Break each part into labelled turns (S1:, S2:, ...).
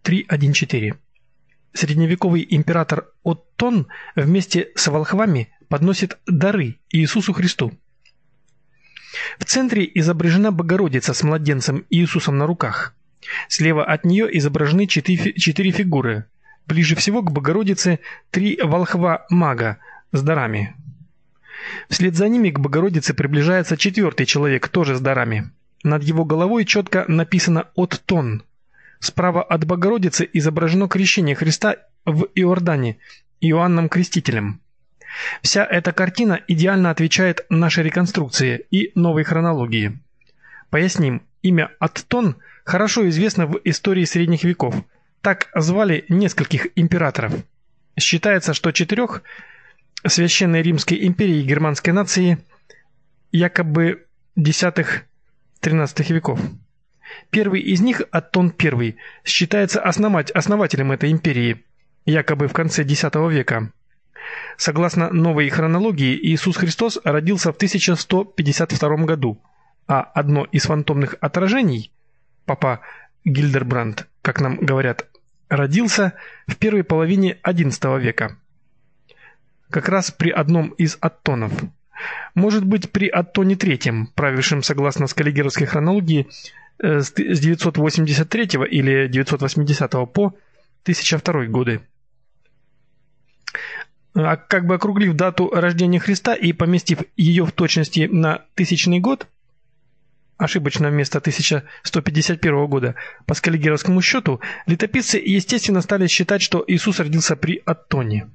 S1: 3.1.4. Средневековый император Оттон вместе с волхвами подносит дары Иисусу Христу. В центре изображена Богородица с младенцем Иисусом на руках. Слева от нее изображены четыре фигуры. Ближе всего к Богородице 3 волхва-мага с дарами. Вслед за ними к Богородице приближается 4-й человек, тоже с дарами. Над его головой четко написано «Оттон». Справа от Богородицы изображено крещение Христа в Иордане Иоанном Крестителем. Вся эта картина идеально отвечает нашей реконструкции и новой хронологии. Поясним, имя Оттон хорошо известно в истории средних веков. Так звали нескольких императоров. Считается, что 4 Священной Римской империи германской нации якобы X-XIII веков. Первый из них, Оттон I, считается основателем этой империи, якобы в конце X века. Согласно новой хронологии, Иисус Христос родился в 1152 году, а одно из фантомных отражений, папа Гильдербранд, как нам говорят, родился в первой половине XI века. Как раз при одном из Оттонов. Может быть, при Оттоне III, правившем согласно скаллигеровской хронологии с 983 или 980 по 1002 годы. А как бы округлив дату рождения Христа и поместив ее в точности на 1000 год, ошибочно вместо 1151 года, по скаллигеровскому счету, летописцы, естественно, стали считать, что Иисус родился при Оттоне.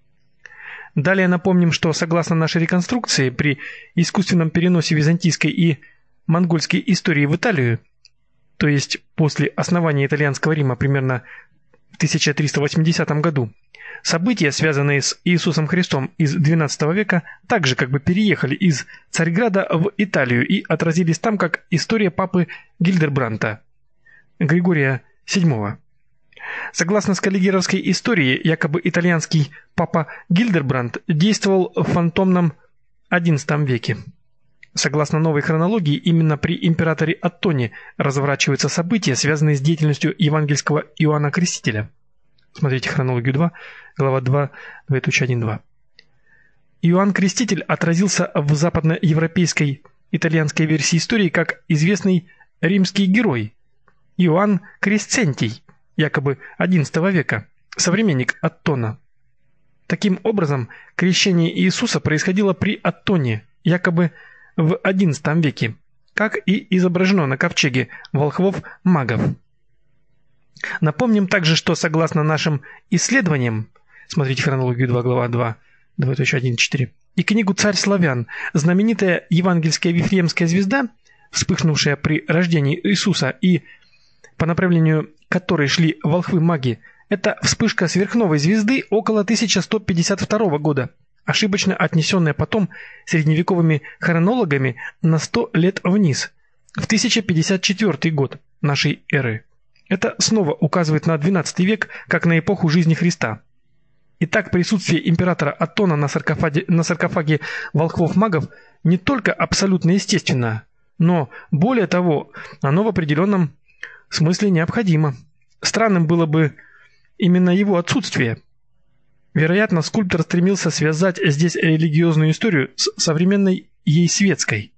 S1: Далее напомним, что согласно нашей реконструкции, при искусственном переносе византийской и монгольской истории в Италию, то есть после основания итальянского Рима примерно в 1380 году, события, связанные с Иисусом Христом из XII века, также как бы переехали из Царьграда в Италию и отразились там как история папы Гильдербранта, Григория VII. Согласно скаллигеровской истории, якобы итальянский папа Гильдербрант действовал в фантомном XI веке. Согласно новой хронологии, именно при императоре Оттоне разворачиваются события, связанные с деятельностью евангельского Иоанна Крестителя. Смотрите хронологию 2, глава 2, 2.1.2. Иоанн Креститель отразился в западноевропейской итальянской версии истории как известный римский герой Иоанн Кресцентий, якобы XI века, современник Оттона. Таким образом, крещение Иисуса происходило при Оттоне, якобы в XI веке, как и изображено на ковчеге волхвов-магов. Напомним также, что согласно нашим исследованиям, смотрите хронологию 2, глава 2, 2.1.4, и книгу «Царь славян», знаменитая евангельская Вифлеемская звезда, вспыхнувшая при рождении Иисуса и по направлению которой шли волхвы-маги, это вспышка сверхновой звезды около 1152 года, ошибочно отнесенная потом средневековыми хронологами на 100 лет вниз, в 1054 год нашей эры. Это снова указывает на XII век, как на эпоху жизни Христа. Итак, присутствие императора Оттона на саркофаге волхвов-магов не только абсолютно естественно, но, более того, оно в определенном смысле необходимо. Странным было бы именно его отсутствие. Вероятно, скульптор стремился связать здесь религиозную историю с современной ей светской.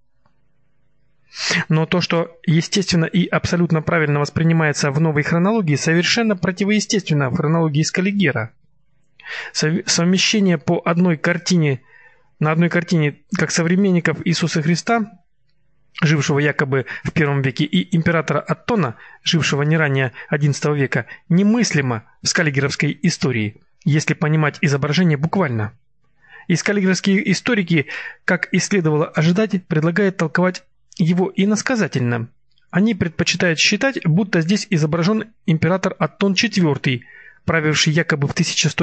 S1: Но то, что естественно и абсолютно правильно воспринимается в новой хронологии, совершенно противоестественно в хронологии Скаллигера. Совмещение по одной картине, на одной картине как современников Иисуса Христа, жившего якобы в I веке, и императора Оттона, жившего не ранее XI века, немыслимо в скаллигеровской истории, если понимать изображение буквально. И скаллигеровские историки, как и следовало ожидать, предлагают толковать его иносказательно. Они предпочитают считать, будто здесь изображен император Оттон IV, правивший якобы в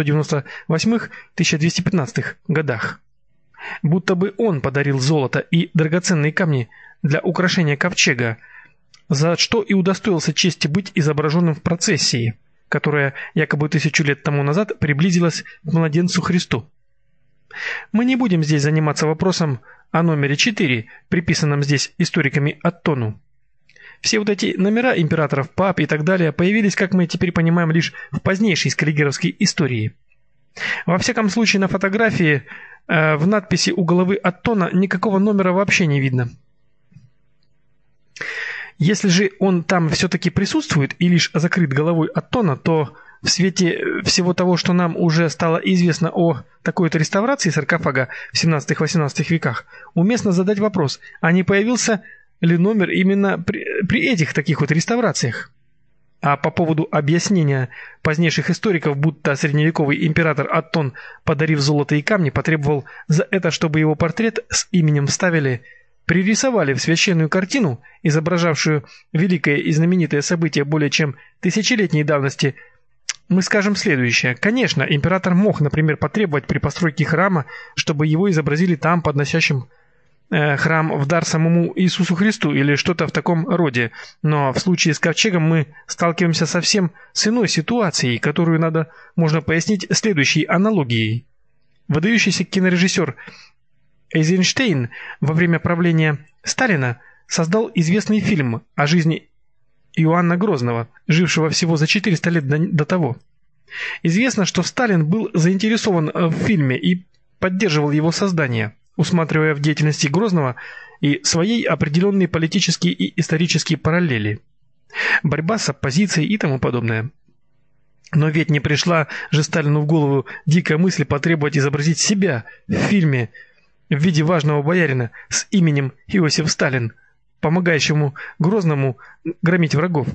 S1: 1198-1215 годах. Будто бы он подарил золото и драгоценные камни для украшения ковчега, за что и удостоился чести быть изображенным в процессии, которая якобы 1000 лет тому назад приблизилась к младенцу Христу. Мы не будем здесь заниматься вопросом о номере 4, приписанном здесь историками Оттону. Все вот эти номера императоров, пап и так далее появились, как мы теперь понимаем, лишь в позднейшей скаллигеровской истории. Во всяком случае, на фотографии в надписи у головы Аттона никакого номера вообще не видно. Если же он там все-таки присутствует и лишь закрыт головой Аттона, то в свете всего того, что нам уже стало известно о такой-то реставрации саркофага в 17-18 веках, уместно задать вопрос, а не появился ли номер именно при этих таких вот реставрациях? А по поводу объяснения позднейших историков, будто средневековый император Аттон, подарив золото и камни, потребовал за это, чтобы его портрет с именем вставили, пририсовали в священную картину, изображавшую великое и знаменитое событие более чем тысячелетней давности, мы скажем следующее. Конечно, император мог, например, потребовать при постройке храма, чтобы его изобразили там, подносящим храм в дар самому Иисусу Христу или что-то в таком роде. Но в случае с ковчегом мы сталкиваемся совсем с иной ситуацией, которую можно пояснить следующей аналогией. Выдающийся кинорежиссер Эйзенштейн во время правления Сталина создал известный фильм о жизни Иоанна Грозного, жившего всего за 400 лет до того. Известно, что Сталин был заинтересован в фильме и поддерживал его создание, усматривая в деятельности Грозного и своей определенные политические и исторические параллели, борьба с оппозицией и тому подобное. Но ведь не пришла же Сталину в голову дикая мысль потребовать изобразить себя в фильме в виде важного боярина с именем Иосиф Сталин, помогающему Грозному громить врагов.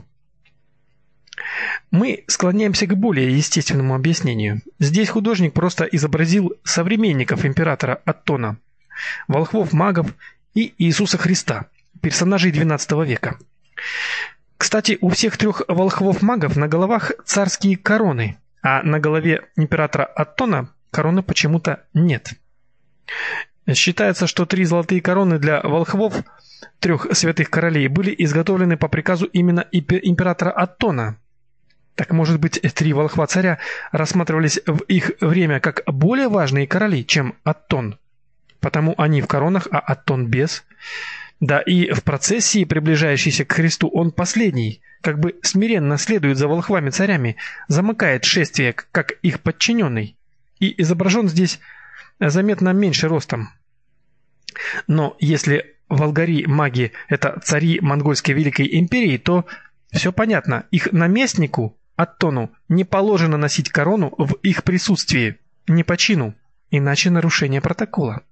S1: Мы склоняемся к более естественному объяснению. Здесь художник просто изобразил современников императора Аттона, волхвов-магов и Иисуса Христа, персонажей XII века. Кстати, у всех трех волхвов-магов на головах царские короны, а на голове императора Аттона короны почему-то нет. Считается, что 3 золотые короны для волхвов трех святых королей были изготовлены по приказу именно императора Аттона. Так, может быть, 3 волхва-царя рассматривались в их время как более важные короли, чем Аттон. Потому они в коронах, а Аттон без. Да и в процессии, приближающейся к Христу, он последний, как бы смиренно следует за волхвами-царями, замыкает шествие, как их подчиненный, и изображен здесь заметно меньше ростом. Но если волгари-маги – это цари монгольской Великой Империи, то все понятно, их наместнику, Аттону, не положено носить корону в их присутствии, не по чину, иначе нарушение протокола.